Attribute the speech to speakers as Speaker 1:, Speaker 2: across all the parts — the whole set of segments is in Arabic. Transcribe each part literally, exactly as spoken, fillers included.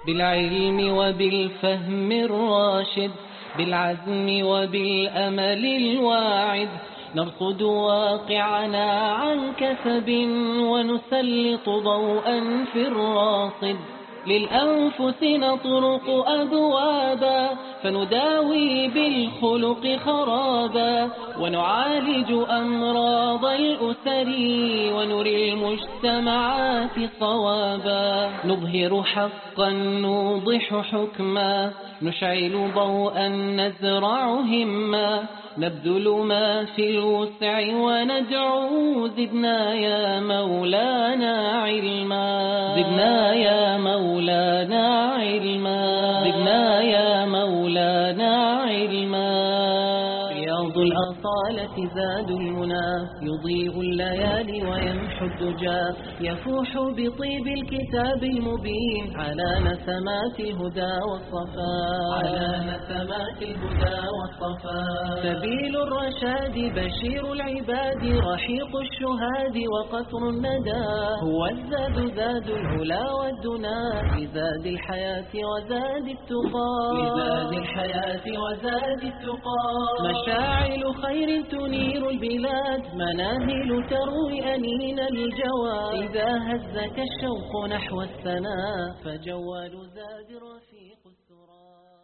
Speaker 1: بالعلم وبالفهم الراشد، بالعزم وبالأمل الواعد، نرصد واقعنا عن كسب ونسلط ضوءا في الراصد. للأنفس نطرق أبوابا فنداوي بالخلق خرابا، ونعالج أمراض الأسر ونري المجتمعات صوابا. نظهر حقا نوضح حكما، نشعل ضوءا نزرع هما، نبذل ما في الوسع وندعو زدنا يا مولانا علما، زدنا يا مولانا علما، زدنا يا مولانا علما. رياض الأصالة زاد المنى، يضيء الليالي ويمحو الدجى، يفوح بطيب الكتاب المبين على نسمات الهدى والصفاء، على نسمات الهدى والصفاء. سبيل الرشاد بشير العباد، رحيق الشهاد وقطر الندى، هو الزاد زاد العلا والدنا، لزاد الحياة وزاد التقى، لزاد الحياة وزاد التقى. مشاعل خير تنير البلاد، مناهل تروي أنين الجوى، إذا هزك الشوق نحو السنا، فجوال زاد رفيق السرى.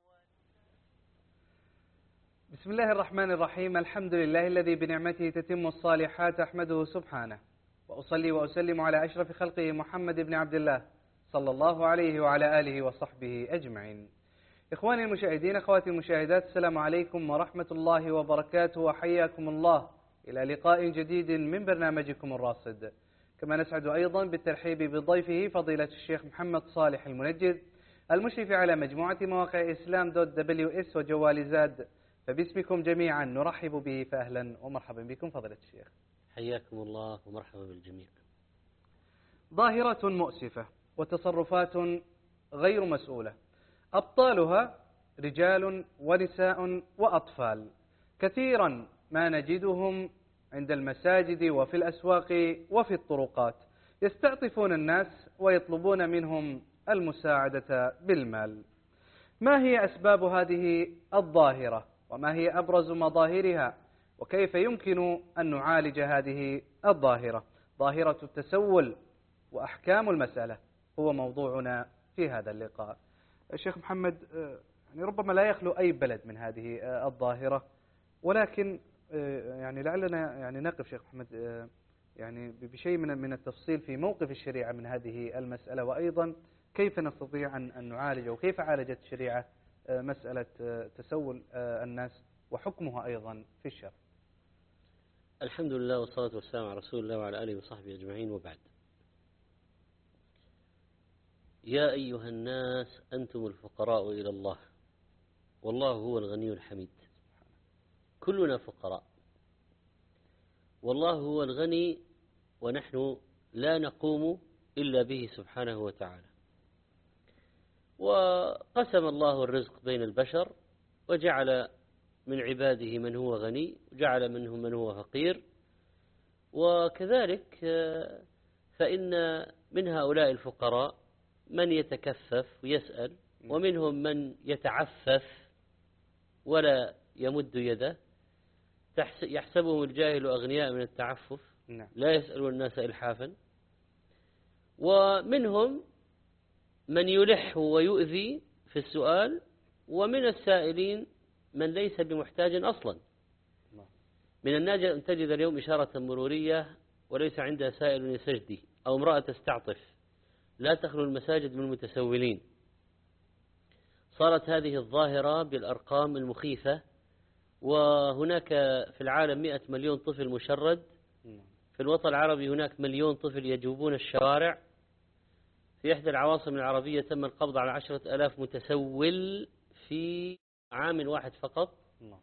Speaker 2: بسم الله الرحمن الرحيم. الحمد لله الذي بنعمته تتم الصالحات، أحمده سبحانه، وأصلي وأسلم على أشرف خلقه محمد بن عبد الله صلى الله عليه وعلى آله وصحبه أجمعين. إخواني المشاهدين، أخواتي المشاهدات، السلام عليكم ورحمة الله وبركاته، وحياكم الله إلى لقاء جديد من برنامجكم الراصد. كما نسعد أيضا بالترحيب بضيفه فضيلة الشيخ محمد صالح المنجد، المشرف على مجموعة مواقع إسلام دوت دبليو إس وجوال زاد، فباسمكم جميعا نرحب به، فأهلا ومرحبا بكم فضيلة الشيخ.
Speaker 3: حياكم الله ومرحبا بالجميع.
Speaker 2: ظاهرة مؤسفة وتصرفات غير مسؤولة، أبطالها رجال ونساء وأطفال، كثيرا ما نجدهم عند المساجد وفي الأسواق وفي الطرقات، يستعطفون الناس ويطلبون منهم المساعدة بالمال. ما هي أسباب هذه الظاهرة، وما هي أبرز مظاهرها، وكيف يمكن أن نعالج هذه الظاهرة؟ ظاهرة التسول وأحكام المسألة هو موضوعنا في هذا اللقاء. الشيخ محمد، يعني ربما لا يخلو أي بلد من هذه الظاهرة، ولكن يعني لعلنا يعني نقف شيخ محمد يعني بشيء من من التفصيل في موقف الشريعة من هذه المسألة، وأيضا كيف نستطيع أن نعالج، وكيف عالجت الشريعة مسألة تسول الناس وحكمها أيضا في الشرع.
Speaker 3: الحمد لله والصلاة والسلام على رسول الله وعلى آله وصحبه أجمعين، وبعد. يا أيها الناس أنتم الفقراء إلى الله والله هو الغني الحميد. كلنا فقراء، والله هو الغني ونحن لا نقوم إلا به سبحانه وتعالى. وقسم الله الرزق بين البشر، وجعل من عباده من هو غني، وجعل منهم من هو فقير. وكذلك فإن من هؤلاء الفقراء من يتكفف ويسأل، ومنهم من يتعفف ولا يمد يده، يحسبهم الجاهل أغنياء من التعفف، لا يسألون الناس إلحافا. ومنهم من يلح ويؤذي في السؤال، ومن السائلين من ليس بمحتاج أصلا. من الناجي أن تجد اليوم إشارة مرورية وليس عندها سائل يسجدي، أو امرأة تستعطف. لا تخلو المساجد من المتسولين. صارت هذه الظاهرة بالأرقام المخيفة، وهناك في العالم مئة مليون طفل مشرد. في الوطن العربي هناك مليون طفل يجوبون الشوارع. في إحدى العواصم العربية تم القبض على عشرة ألاف متسول في عام واحد فقط.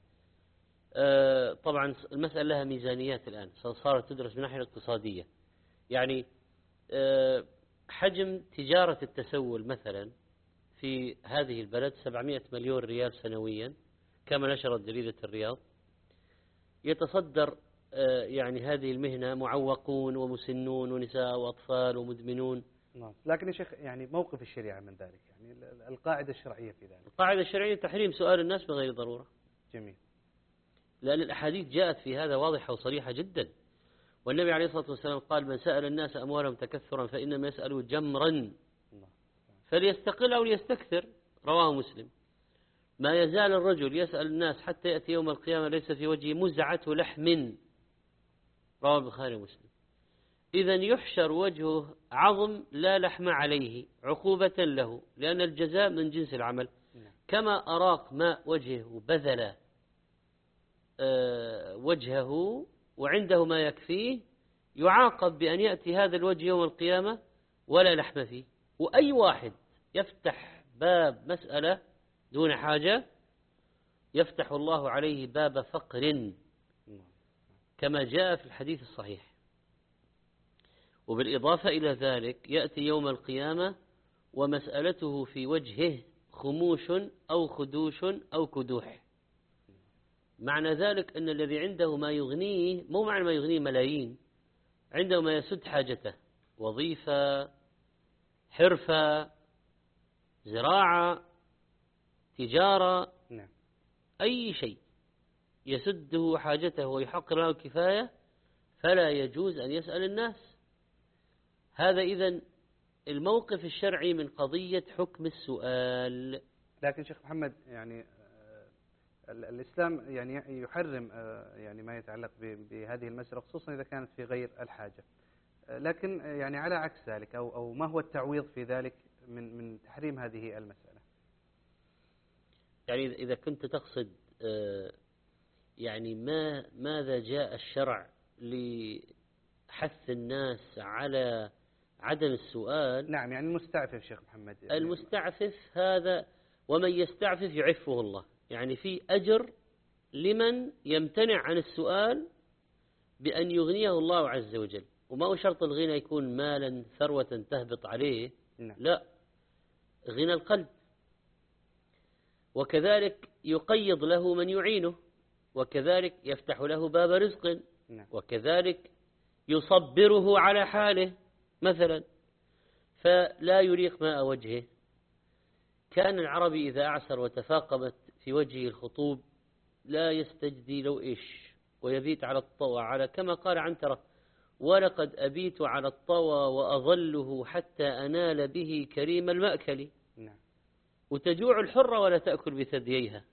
Speaker 3: آه طبعا المسألة لها ميزانيات الآن، صارت تدرس من الناحية الاقتصادية. يعني آه حجم تجارة التسول مثلا في هذه البلد سبعمائة مليون ريال سنويا، كما نشرت جريدة الرياض. يتصدر آه يعني هذه المهنة معوقون ومسنون ونساء وأطفال ومدمنون
Speaker 2: نعم. لكن يا شيخ يعني موقف الشريعة من ذلك، يعني القاعدة الشرعية في ذلك.
Speaker 3: القاعدة الشرعية تحريم سؤال الناس بغير ضرورة.
Speaker 2: جميل.
Speaker 3: لأن الأحاديث جاءت في هذا واضحة وصريحة جدا. والنبي عليه الصلاة والسلام قال: من سأل الناس أموالهم تكثرا فإنما يسأل جمرا فليستقل أو ليستكثر. رواه مسلم. ما يزال الرجل يسأل الناس حتى يأتي يوم القيامة ليس في وجهه مزعة لحم. رواه البخاري ومسلم. إذن يحشر وجهه عظم لا لحم عليه عقوبة له، لأن الجزاء من جنس العمل. كما أراق ماء وجهه وبذل أه وجهه وعنده ما يكفيه، يعاقب بأن يأتي هذا الوجه يوم القيامة ولا لحم فيه. وأي واحد يفتح باب مسألة دون حاجة يفتح الله عليه باب فقر، كما جاء في الحديث الصحيح. وبالإضافة إلى ذلك يأتي يوم القيامة ومسألته في وجهه خموش أو خدوش أو كدوح. معنى ذلك أن الذي عنده ما يغنيه، مو معنى ما يغنيه ملايين، عنده ما يسد حاجته، وظيفة، حرفة، زراعة، تجارة،
Speaker 2: نعم.
Speaker 3: أي شيء يسده حاجته ويحقق له الكفاية فلا يجوز أن يسأل الناس. هذا إذن الموقف الشرعي من قضية حكم السؤال.
Speaker 2: لكن شيخ محمد يعني الإسلام يعني يحرم يعني ما يتعلق بهذه المسألة، خصوصا إذا كانت في غير الحاجة. لكن يعني على عكس ذلك أو أو ما هو التعويض في ذلك من من تحريم هذه المسألة؟
Speaker 3: يعني إذا كنت تقصد يعني ما ماذا جاء الشرع لحث الناس على عدم السؤال.
Speaker 2: نعم، يعني المستعفف شيخ محمد.
Speaker 3: المستعفف هذا ومن يستعفف يعفه الله، يعني في أجر لمن يمتنع عن السؤال بأن يغنيه الله عز وجل. وما هو شرط الغنى يكون مالا ثروة تهبط عليه.
Speaker 2: نعم.
Speaker 3: لا، غنى القلب. وكذلك يقيض له من يعينه، وكذلك يفتح له باب رزق.
Speaker 2: نعم.
Speaker 3: وكذلك يصبره على حاله مثلا، فلا يريق ماء وجهه. كان العربي إذا أعسر وتفاقمت في وجهه الخطوب لا يستجدي لو إيش، ويبيت على الطوى، على كما قال عنترة: ولقد أبيت على الطوى وأظله حتى أنال به كريم المأكل.
Speaker 2: نعم.
Speaker 3: وتجوع الحرة ولا تأكل بثدييها.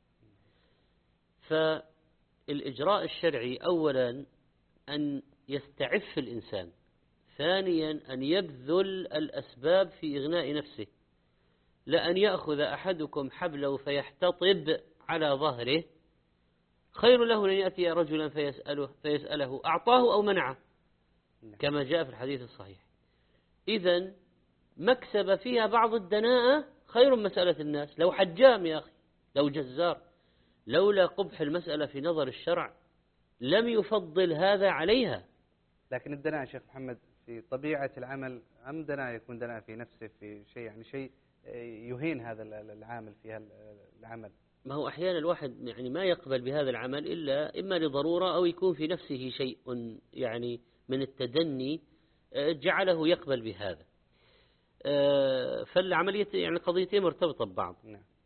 Speaker 3: فالإجراء الشرعي أولا أن يستعف الإنسان، ثانيا أن يبذل الأسباب في إغناء نفسه. لأن يأخذ أحدكم حبله فيحتطب على ظهره خير له أن يأتي رجلا فيسأله, فيسأله أعطاه أو منعه، كما جاء في الحديث الصحيح. إذن مكسب فيها بعض الدناءة خير من مسألة الناس. لو حجام يا أخي، لو جزار، لولا قبح المسألة في نظر الشرع لم يفضل هذا عليها.
Speaker 2: لكن الدناء شيخ محمد في طبيعة العمل أم دناء يكون دناء في نفسه في شيء، يعني شيء يهين هذا العامل في العمل؟
Speaker 3: ما هو أحيانا الواحد يعني ما يقبل بهذا العمل إلا إما لضرورة أو يكون في نفسه شيء يعني من التدني جعله يقبل بهذا. فالعملية يعني قضيتين مرتبطة ببعض.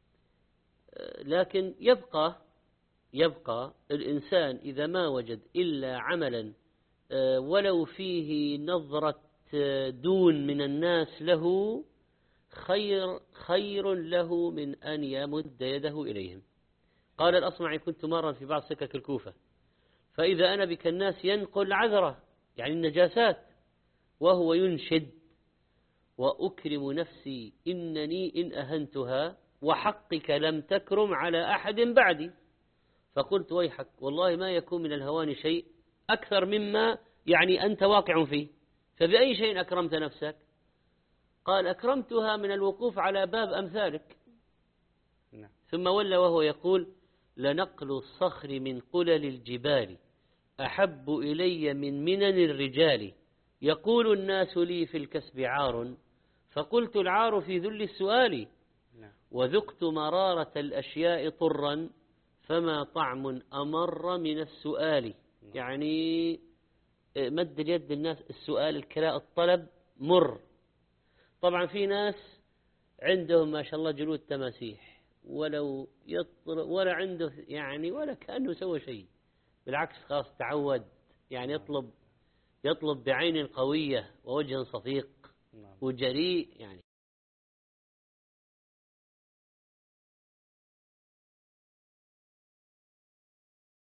Speaker 3: لكن يبقى يبقى الإنسان إذا ما وجد إلا عملا ولو فيه نظرة دون من الناس له خير خير له من أن يمد يده إليهم. قال الأصمعي: كنت مرا في بعض سكك الكوفة فإذا أنا بك الناس ينقل عذرة يعني النجاسات وهو ينشد: وأكرم نفسي إنني إن أهنتها وحقك لم تكرم على أحد بعدي. فقلت: ويحك، والله ما يكون من الهوان شيء أكثر مما يعني أنت واقع فيه، فبأي شيء أكرمت نفسك؟ قال: أكرمتها من الوقوف على باب أمثالك.
Speaker 2: نعم.
Speaker 3: ثم ولى وهو يقول: لنقل الصخر من قلل الجبال أحب إلي من منن الرجال. يقول الناس لي في الكسب عار، فقلت: العار في ذل السؤال.
Speaker 2: نعم.
Speaker 3: وذقت مرارة الأشياء طرا فما طعم أمر من السؤال.
Speaker 2: نعم.
Speaker 3: يعني مد اليد الناس، السؤال، الكلاء، الطلب مر، طبعا في ناس عندهم ما شاء الله جلود تماسيح، ولو يطل ولا عنده يعني ولا كأنه سوى شيء، بالعكس خلاص تعود، يعني يطلب يطلب بعين قوية ووجه صفيق وجريء يعني.